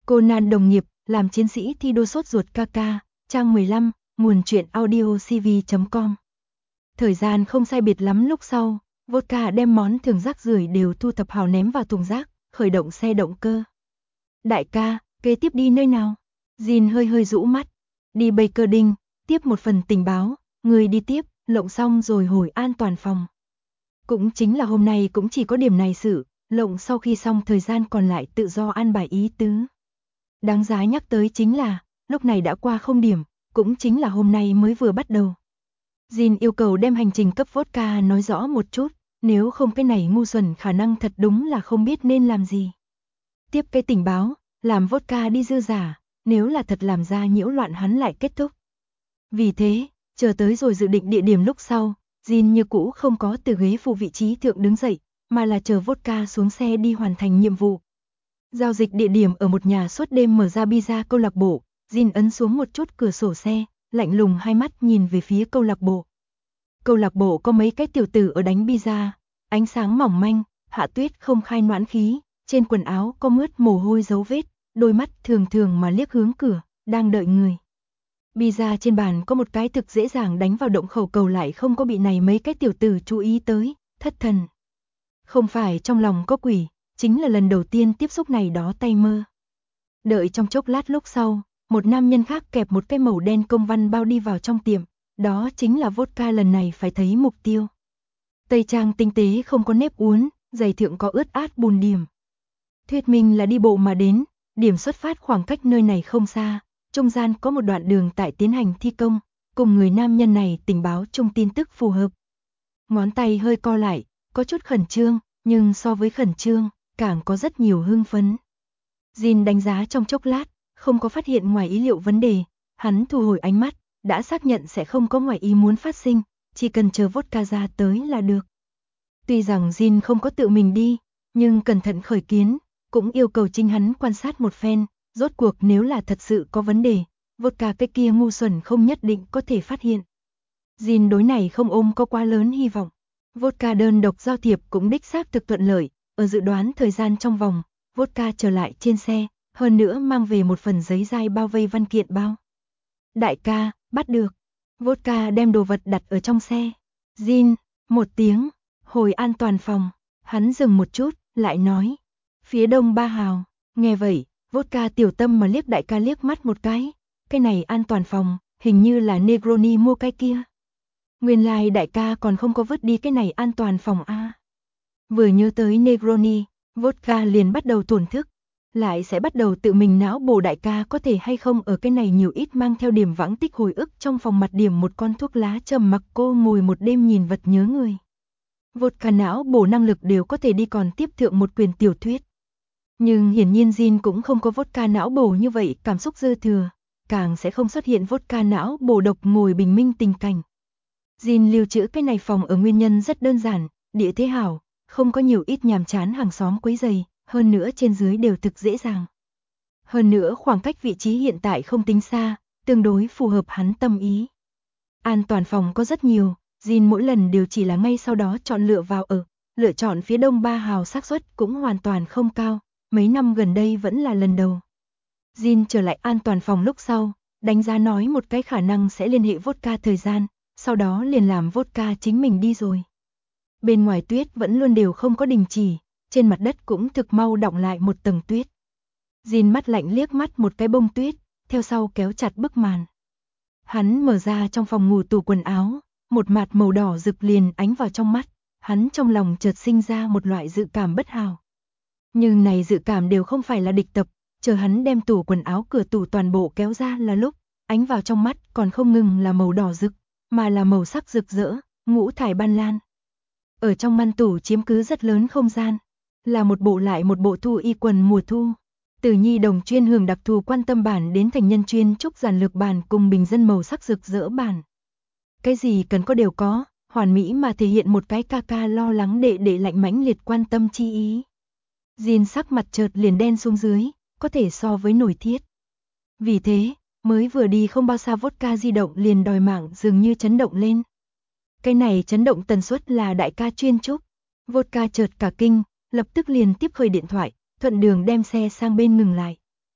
Conan đồng nghiệp, làm chiến sĩ thi đua sốt ruột KK, trang 15, nguồn truyện audio cv.com. Thời gian không sai biệt lắm lúc sau, Vodka đem món thường rác rưởi đều thu thập hào ném vào thùng rác, khởi động xe động cơ. Đại ca, kế tiếp đi nơi nào? Jin hơi hơi rũ mắt. Đi Bakerding, tiếp một phần tình báo, người đi tiếp, lộng xong rồi hồi an toàn phòng. Cũng chính là hôm nay cũng chỉ có điểm này sự, lộng sau khi xong thời gian còn lại tự do an bài ý tứ. Đáng giá nhắc tới chính là, lúc này đã qua 0 điểm, cũng chính là hôm nay mới vừa bắt đầu. Jin yêu cầu đem hành trình cấp Vodka nói rõ một chút, nếu không cái này ngu xuẩn khả năng thật đúng là không biết nên làm gì. Tiếp cái tình báo, làm Vodka đi dư giả, nếu là thật làm ra nhiễu loạn hắn lại kết thúc. Vì thế, chờ tới rồi dự định địa điểm lúc sau, Jin như cũ không có từ ghế phụ vị trí thượng đứng dậy, mà là chờ Vodka xuống xe đi hoàn thành nhiệm vụ. Giao dịch địa điểm ở một nhà suốt đêm mở ra pizza câu lạc bộ, Jin ấn xuống một chút cửa sổ xe, lạnh lùng hai mắt nhìn về phía câu lạc bộ. Câu lạc bộ có mấy cái tiểu tử ở đánh pizza, ánh sáng mỏng manh, hạ tuyết không khai noãn khí, trên quần áo có mướt mồ hôi dấu vết, đôi mắt thường thường mà liếc hướng cửa, đang đợi người. Pizza trên bàn có một cái thực dễ dàng đánh vào động khẩu cầu lại không có bị này mấy cái tiểu tử chú ý tới, thất thần. Không phải trong lòng có quỷ, chính là lần đầu tiên tiếp xúc này đó tay mơ. Đợi trong chốc lát lúc sau, một nam nhân khác kẹp một cái màu đen công văn bao đi vào trong tiệm, đó chính là Vodka lần này phải thấy mục tiêu. Tây trang tinh tế không có nếp uốn, giày thượng có ướt át bùn điểm. Thuyết minh là đi bộ mà đến, điểm xuất phát khoảng cách nơi này không xa, trung gian có một đoạn đường tại tiến hành thi công, cùng người nam nhân này tình báo chung tin tức phù hợp. Ngón tay hơi co lại, có chút khẩn trương, nhưng so với khẩn trương, càng có rất nhiều hưng phấn. Jin đánh giá trong chốc lát, không có phát hiện ngoài ý liệu vấn đề, hắn thu hồi ánh mắt, đã xác nhận sẽ không có ngoài ý muốn phát sinh, chỉ cần chờ Vodka ra tới là được. Tuy rằng Jin không có tự mình đi, nhưng cẩn thận khởi kiến, cũng yêu cầu chính hắn quan sát một phen, rốt cuộc nếu là thật sự có vấn đề, Vodka cái kia ngu xuẩn không nhất định có thể phát hiện. Jin đối này không ôm có quá lớn hy vọng. Vodka đơn độc giao thiệp cũng đích xác thực thuận lợi, ở dự đoán thời gian trong vòng, Vodka trở lại trên xe, hơn nữa mang về một phần giấy dai bao vây văn kiện bao. Đại ca, bắt được. Vodka đem đồ vật đặt ở trong xe. Jin, một tiếng, hồi an toàn phòng. Hắn dừng một chút, lại nói. Phía đông 3 hào. Nghe vậy, Vodka tiểu tâm mà liếc đại ca liếc mắt một cái. Cái này an toàn phòng, hình như là Negroni mua cái kia. Nguyên lai đại ca còn không có vứt đi cái này an toàn phòng a. Vừa nhớ tới Negroni, Vodka liền bắt đầu thổn thức. Lại sẽ bắt đầu tự mình não bổ đại ca có thể hay không ở cái này nhiều ít mang theo điểm vãng tích hồi ức trong phòng mặt điểm một con thuốc lá trầm mặc cô ngồi một đêm nhìn vật nhớ người. Vodka não bổ năng lực đều có thể đi còn tiếp thượng một quyền tiểu thuyết. Nhưng hiển nhiên Jin cũng không có Vodka não bổ như vậy cảm xúc dư thừa, càng sẽ không xuất hiện Vodka não bổ độc ngồi bình minh tình cảnh. Jin lưu trữ cái này phòng ở nguyên nhân rất đơn giản, địa thế hảo, không có nhiều ít nhàm chán hàng xóm quấy rầy. Hơn nữa trên dưới đều thực dễ dàng. Hơn nữa khoảng cách vị trí hiện tại không tính xa, tương đối phù hợp hắn tâm ý. An toàn phòng có rất nhiều, Jin mỗi lần đều chỉ là ngay sau đó chọn lựa vào ở, lựa chọn phía đông 3 hào xác suất cũng hoàn toàn không cao, mấy năm gần đây vẫn là lần đầu. Jin trở lại an toàn phòng lúc sau, đánh giá nói một cái khả năng sẽ liên hệ Vodka thời gian, sau đó liền làm Vodka chính mình đi rồi. Bên ngoài tuyết vẫn luôn đều không có đình chỉ. Trên mặt đất cũng thực mau đọng lại một tầng tuyết. Jin mắt lạnh liếc mắt một cái bông tuyết, theo sau kéo chặt bức màn. Hắn mở ra trong phòng ngủ tủ quần áo, một mạt màu đỏ rực liền ánh vào trong mắt, hắn trong lòng chợt sinh ra một loại dự cảm bất hảo. Nhưng này dự cảm đều không phải là địch tập, chờ hắn đem tủ quần áo cửa tủ toàn bộ kéo ra là lúc, ánh vào trong mắt còn không ngừng là màu đỏ rực, mà là màu sắc rực rỡ, ngũ thải ban lan. Ở trong ngăn tủ chiếm cứ rất lớn không gian. Là một bộ lại một bộ thu y quần mùa thu, từ nhi đồng chuyên hưởng đặc thù quan tâm bản đến thành nhân chuyên trúc giản lược bản cùng bình dân màu sắc rực rỡ bản. Cái gì cần có đều có, hoàn mỹ mà thể hiện một cái ca ca lo lắng đệ đệ lạnh mãnh liệt quan tâm chi ý. Jin sắc mặt chợt liền đen xuống dưới, có thể so với nổi thiết. Vì thế, mới vừa đi không bao xa Vodka di động liền đòi mạng dường như chấn động lên. Cái này chấn động tần suất là đại ca chuyên trúc. Vodka chợt cả kinh, lập tức liền tiếp khởi điện thoại, thuận đường đem xe sang bên ngừng lại.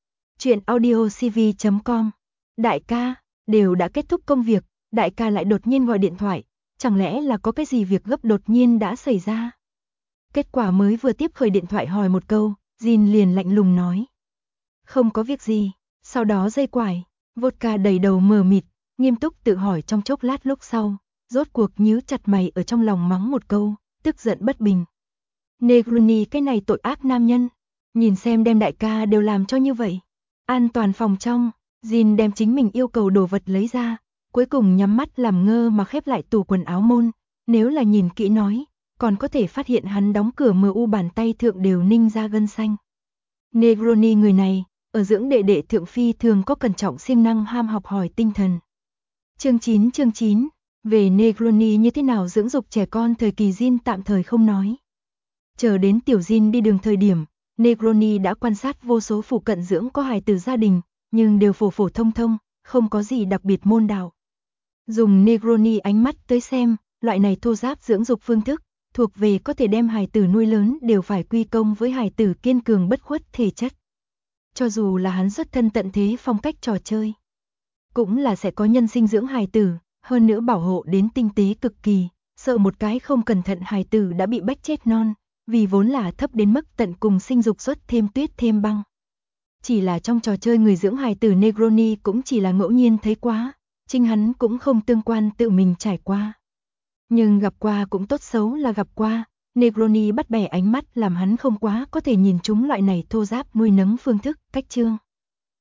Chuyện audio CV.com. Đại ca, đều đã kết thúc công việc, đại ca lại đột nhiên gọi điện thoại, chẳng lẽ là có cái gì việc gấp đột nhiên đã xảy ra? Kết quả mới vừa tiếp khởi điện thoại hỏi một câu, Jin liền lạnh lùng nói. Không có việc gì, sau đó dây quải, vodka đầy đầu mờ mịt, nghiêm túc tự hỏi trong chốc lát lúc sau, rốt cuộc nhíu chặt mày ở trong lòng mắng một câu, tức giận bất bình. Negroni cái này tội ác nam nhân, nhìn xem đem đại ca đều làm cho như vậy. An toàn phòng trong, Jin đem chính mình yêu cầu đồ vật lấy ra, cuối cùng nhắm mắt làm ngơ mà khép lại tủ quần áo môn, nếu là nhìn kỹ nói, còn có thể phát hiện hắn đóng cửa MU bàn tay thượng đều ninh ra gân xanh. Negroni người này, ở dưỡng đệ đệ thượng phi thường có cẩn trọng siêng năng ham học hỏi tinh thần. Chương 9, về Negroni như thế nào dưỡng dục trẻ con thời kỳ Jin tạm thời không nói. Chờ đến tiểu Jin đi đường thời điểm, Negroni đã quan sát vô số phụ cận dưỡng có hài tử gia đình, nhưng đều phổ phổ thông thông, không có gì đặc biệt môn đạo. Dùng Negroni ánh mắt tới xem, loại này thô ráp dưỡng dục phương thức, thuộc về có thể đem hài tử nuôi lớn đều phải quy công với hài tử kiên cường bất khuất thể chất. Cho dù là hắn xuất thân tận thế phong cách trò chơi, cũng là sẽ có nhân sinh dưỡng hài tử, hơn nữa bảo hộ đến tinh tế cực kỳ, sợ một cái không cẩn thận hài tử đã bị bách chết non, vì vốn là thấp đến mức tận cùng sinh dục xuất thêm tuyết thêm băng. Chỉ là trong trò chơi người dưỡng hài tử Negroni cũng chỉ là ngẫu nhiên thấy quá, chính hắn cũng không tương quan tự mình trải qua. Nhưng gặp qua cũng tốt xấu là gặp qua, Negroni bắt bẻ ánh mắt làm hắn không quá có thể nhìn trúng loại này thô ráp nuôi nấng phương thức, cách chương.